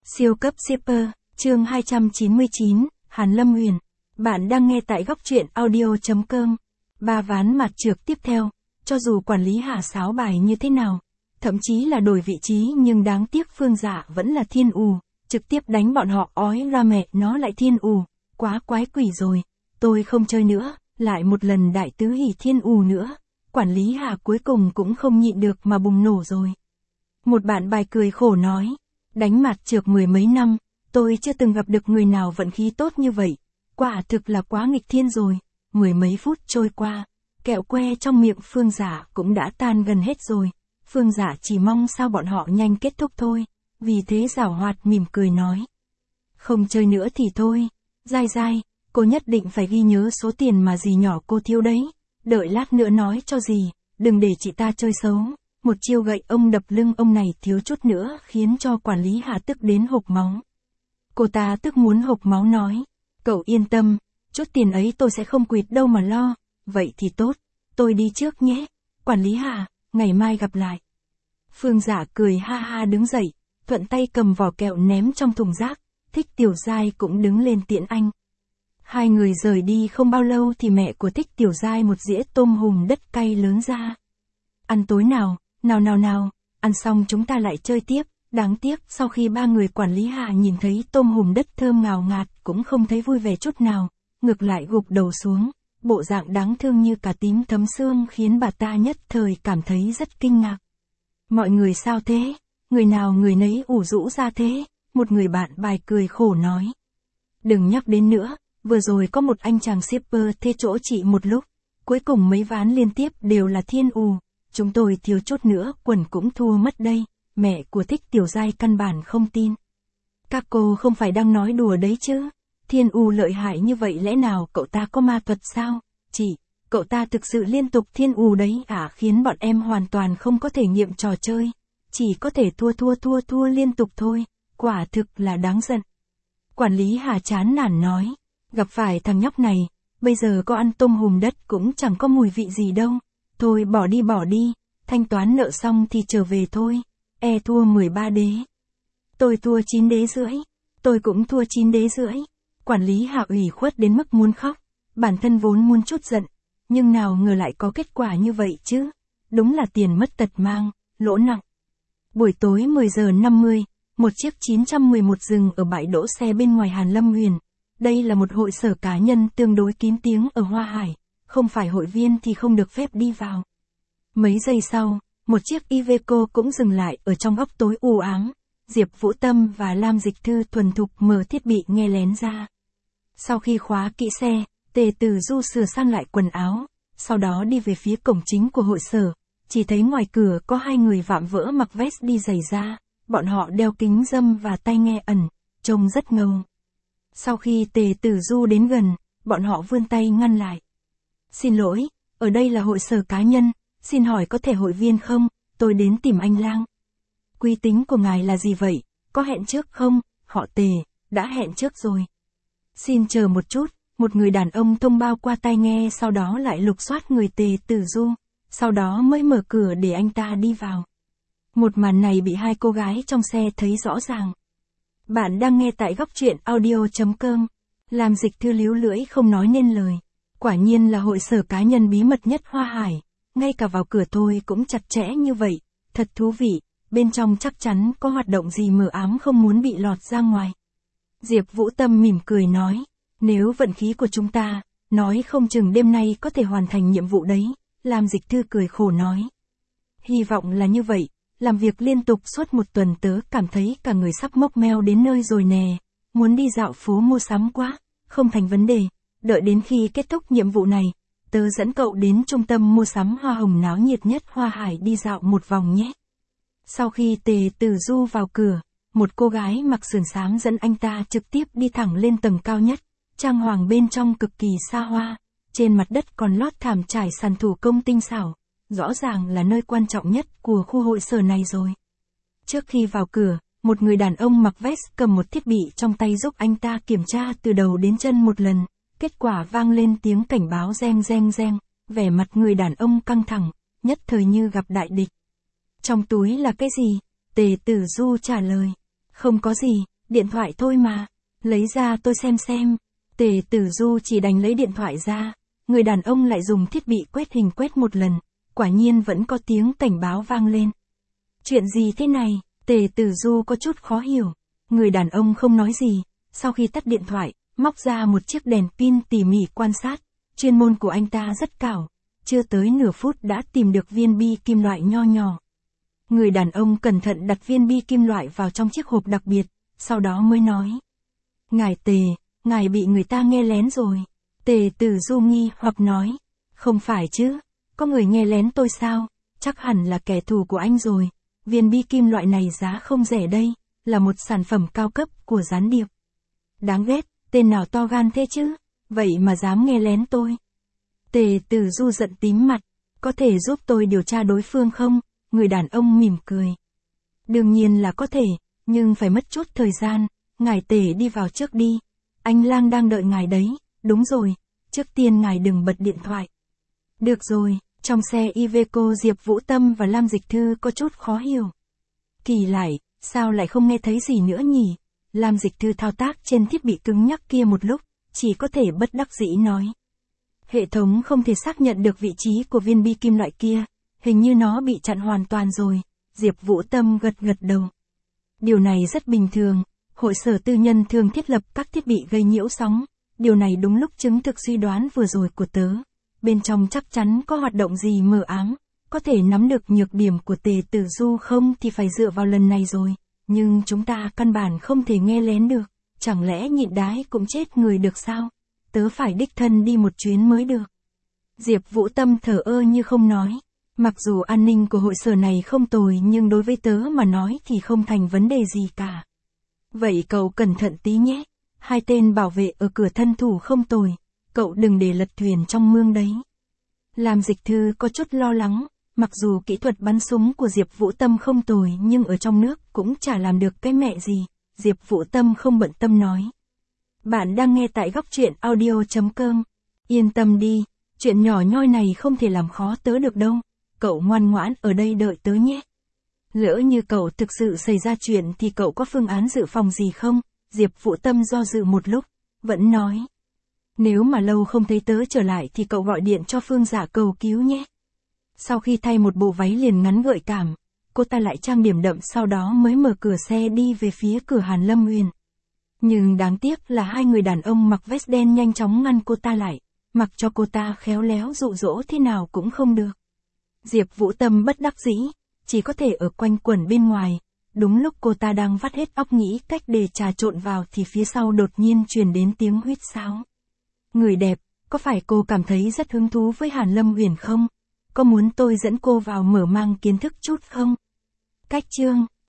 Siêu cấp shipper, chương 299, Hàn Lâm Huyền. Bạn đang nghe tại góc truyện audio.com. Ba ván mặt trược tiếp theo, cho dù quản lý Hà sáo bài như thế nào, thậm chí là đổi vị trí nhưng đáng tiếc Phương Dạ vẫn là thiên ù, trực tiếp đánh bọn họ ói ra mẹ nó lại thiên ù, quá quái quỷ rồi, tôi không chơi nữa, lại một lần đại tứ hỉ thiên ù nữa, quản lý Hà cuối cùng cũng không nhịn được mà bùng nổ rồi. Một bạn bài cười khổ nói, đánh mặt trược mười mấy năm, tôi chưa từng gặp được người nào vận khí tốt như vậy, quả thực là quá nghịch thiên rồi. Mười mấy phút trôi qua, kẹo que trong miệng Phương Dạ cũng đã tan gần hết rồi, Phương Dạ chỉ mong sao bọn họ nhanh kết thúc thôi, vì thế giảo hoạt mỉm cười nói. Không chơi nữa thì thôi, dai dai, cô nhất định phải ghi nhớ số tiền mà dì nhỏ cô thiếu đấy, đợi lát nữa nói cho dì, đừng để chị ta chơi xấu. Một chiêu gậy ông đập lưng ông này thiếu chút nữa khiến cho quản lý Hà tức đến hộc máu. Cô ta tức muốn hộc máu nói, cậu yên tâm, chút tiền ấy tôi sẽ không quỵt đâu mà lo, vậy thì tốt, tôi đi trước nhé, quản lý Hà, ngày mai gặp lại. Phương Dạ cười ha ha đứng dậy, thuận tay cầm vỏ kẹo ném trong thùng rác, Thích Tiểu Giai cũng đứng lên tiễn anh. Hai người rời đi không bao lâu thì mẹ của Thích Tiểu Giai một dĩa tôm hùm đất cay lớn ra. Ăn tối nào, nào, ăn xong chúng ta lại chơi tiếp, đáng tiếc sau khi ba người quản lý Hà nhìn thấy tôm hùm đất thơm ngào ngạt cũng không thấy vui vẻ chút nào, ngược lại gục đầu xuống, bộ dạng đáng thương như cả tím thấm xương khiến bà ta nhất thời cảm thấy rất kinh ngạc. Mọi người sao thế? Người nào người nấy ủ rũ ra thế? Một người bạn bài cười khổ nói. Đừng nhắc đến nữa, vừa rồi có một anh chàng shipper thuê chỗ chị một lúc, cuối cùng mấy ván liên tiếp đều là thiên ù. Chúng tôi thiếu chút nữa quần cũng thua mất đây, mẹ của Thích Tiểu Giai căn bản không tin. Các cô không phải đang nói đùa đấy chứ, thiên u lợi hại như vậy lẽ nào cậu ta có ma thuật sao? Chị, cậu ta thực sự liên tục thiên u đấy à, khiến bọn em hoàn toàn không có thể nghiệm trò chơi, chỉ có thể thua liên tục thôi, quả thực là đáng giận. Quản lý Hà chán nản nói, gặp phải thằng nhóc này, bây giờ có ăn tôm hùm đất cũng chẳng có mùi vị gì đâu. Thôi bỏ đi, thanh toán nợ xong thì trở về thôi, thua 13 đế. Tôi thua 9 đế rưỡi, tôi cũng thua 9 đế rưỡi. Quản lý Hạ ủy khuất đến mức muốn khóc, bản thân vốn muốn chút giận, nhưng nào ngờ lại có kết quả như vậy chứ, đúng là tiền mất tật mang, lỗ nặng. Buổi tối 10 giờ 50, một chiếc 911 dừng ở bãi đỗ xe bên ngoài Hàn Lâm Huyền. Đây là một hội sở cá nhân tương đối kín tiếng ở Hoa Hải. Không phải hội viên thì không được phép đi vào. Mấy giây sau, một chiếc Iveco cũng dừng lại ở trong góc tối u ám. Diệp Vũ Tâm và Lam Dịch Thư thuần thục mở thiết bị nghe lén ra. Sau khi khóa kỹ xe, Tề Tử Du sửa sang lại quần áo, sau đó đi về phía cổng chính của hội sở. Chỉ thấy ngoài cửa có hai người vạm vỡ mặc vest đi giày da, bọn họ đeo kính râm và tai nghe ẩn, trông rất ngầu. Sau khi Tề Tử Du đến gần, bọn họ vươn tay ngăn lại. Xin lỗi, ở đây là hội sở cá nhân, xin hỏi có thể hội viên không, tôi đến tìm anh Lang. Quy tính của ngài là gì vậy, có hẹn trước không, họ Tề, đã hẹn trước rồi. Xin chờ một chút, một người đàn ông thông báo qua tai nghe sau đó lại lục soát người Tề Tử Du, sau đó mới mở cửa để anh ta đi vào. Một màn này bị hai cô gái trong xe thấy rõ ràng. Bạn đang nghe tại góc truyện audio.com, Làm Dịch Thư líu lưỡi không nói nên lời. Quả nhiên là hội sở cá nhân bí mật nhất Hoa Hải, ngay cả vào cửa thôi cũng chặt chẽ như vậy, thật thú vị, bên trong chắc chắn có hoạt động gì mờ ám không muốn bị lọt ra ngoài. Diệp Vũ Tâm mỉm cười nói, nếu vận khí của chúng ta, nói không chừng đêm nay có thể hoàn thành nhiệm vụ đấy, Lam Dịch Thư cười khổ nói. Hy vọng là như vậy, làm việc liên tục suốt một tuần tớ cảm thấy cả người sắp mốc meo đến nơi rồi nè, muốn đi dạo phố mua sắm quá, không thành vấn đề. Đợi đến khi kết thúc nhiệm vụ này, tớ dẫn cậu đến trung tâm mua sắm hoa hồng náo nhiệt nhất Hoa Hải đi dạo một vòng nhé. Sau khi Tề Tử Du vào cửa, một cô gái mặc sườn xám dẫn anh ta trực tiếp đi thẳng lên tầng cao nhất, trang hoàng bên trong cực kỳ xa hoa, trên mặt đất còn lót thảm trải sàn thủ công tinh xảo, rõ ràng là nơi quan trọng nhất của khu hội sở này rồi. Trước khi vào cửa, một người đàn ông mặc vest cầm một thiết bị trong tay giúp anh ta kiểm tra từ đầu đến chân một lần. Kết quả vang lên tiếng cảnh báo reng, vẻ mặt người đàn ông căng thẳng, nhất thời như gặp đại địch. Trong túi là cái gì? Tề Tử Du trả lời. Không có gì, điện thoại thôi mà. Lấy ra tôi xem. Tề Tử Du chỉ đành lấy điện thoại ra. Người đàn ông lại dùng thiết bị quét hình quét một lần. Quả nhiên vẫn có tiếng cảnh báo vang lên. Chuyện gì thế này? Tề Tử Du có chút khó hiểu. Người đàn ông không nói gì. Sau khi tắt điện thoại, móc ra một chiếc đèn pin tỉ mỉ quan sát. Chuyên môn của anh ta rất cao. Chưa tới nửa phút đã tìm được viên bi kim loại nho nhỏ. Người đàn ông cẩn thận đặt viên bi kim loại vào trong chiếc hộp đặc biệt, sau đó mới nói. Ngài Tề, ngài bị người ta nghe lén rồi. Tề Tử Du nghi hoặc nói. Không phải chứ, có người nghe lén tôi sao? Chắc hẳn là kẻ thù của anh rồi. Viên bi kim loại này giá không rẻ đây, là một sản phẩm cao cấp của gián điệp. Đáng ghét, tên nào to gan thế chứ? Vậy mà dám nghe lén tôi. Tề Tử Du giận tím mặt. Có thể giúp tôi điều tra đối phương không? Người đàn ông mỉm cười. Đương nhiên là có thể, nhưng phải mất chút thời gian. Ngài Tề đi vào trước đi. Anh Lang đang đợi ngài đấy. Đúng rồi, trước tiên ngài đừng bật điện thoại. Được rồi, trong xe Iveco Diệp Vũ Tâm và Lam Dịch Thư có chút khó hiểu. Kỳ lại, sao lại không nghe thấy gì nữa nhỉ? Lam Dịch Thư thao tác trên thiết bị cứng nhắc kia một lúc, chỉ có thể bất đắc dĩ nói. Hệ thống không thể xác nhận được vị trí của viên bi kim loại kia, hình như nó bị chặn hoàn toàn rồi. Diệp Vũ Tâm gật đầu. Điều này rất bình thường, hội sở tư nhân thường thiết lập các thiết bị gây nhiễu sóng, điều này đúng lúc chứng thực suy đoán vừa rồi của tớ. Bên trong chắc chắn có hoạt động gì mờ ám, có thể nắm được nhược điểm của Tề Tử Du không thì phải dựa vào lần này rồi, nhưng chúng ta căn bản không thể nghe lén được, chẳng lẽ nhịn đái cũng chết người được sao? Tớ phải đích thân đi một chuyến mới được. Diệp Vũ Tâm thờ ơ như không nói. Mặc dù an ninh của hội sở này không tồi nhưng đối với tớ mà nói thì không thành vấn đề gì cả. Vậy cậu cẩn thận tí nhé. 2 tên bảo vệ ở cửa thân thủ không tồi. Cậu đừng để lật thuyền trong mương đấy. Lam Dịch Thư có chút lo lắng. Mặc dù kỹ thuật bắn súng của Diệp Vũ Tâm không tồi nhưng ở trong nước cũng chả làm được cái mẹ gì. Diệp Vũ Tâm không bận tâm nói. Bạn đang nghe tại góc truyện audio.com. Yên tâm đi, chuyện nhỏ nhoi này không thể làm khó tớ được đâu. Cậu ngoan ngoãn ở đây đợi tớ nhé. Lỡ như cậu thực sự xảy ra chuyện thì cậu có phương án dự phòng gì không? Diệp Vũ Tâm do dự một lúc, vẫn nói. Nếu mà lâu không thấy tớ trở lại thì cậu gọi điện cho Phương Dạ cầu cứu nhé. Sau khi thay một bộ váy liền ngắn gợi cảm, cô ta lại trang điểm đậm sau đó mới mở cửa xe đi về phía cửa Hàn Lâm Huyền. Nhưng đáng tiếc là 2 người đàn ông mặc vest đen nhanh chóng ngăn cô ta lại, mặc cho cô ta khéo léo dụ dỗ thế nào cũng không được. Diệp Vũ Tâm bất đắc dĩ, chỉ có thể ở quanh quẩn bên ngoài. Đúng lúc cô ta đang vắt hết óc nghĩ cách để trà trộn vào thì phía sau đột nhiên truyền đến tiếng huýt sáo. Người đẹp, có phải cô cảm thấy rất hứng thú với Hàn Lâm Huyền không? Có muốn tôi dẫn cô vào mở mang kiến thức chút không? Cách chương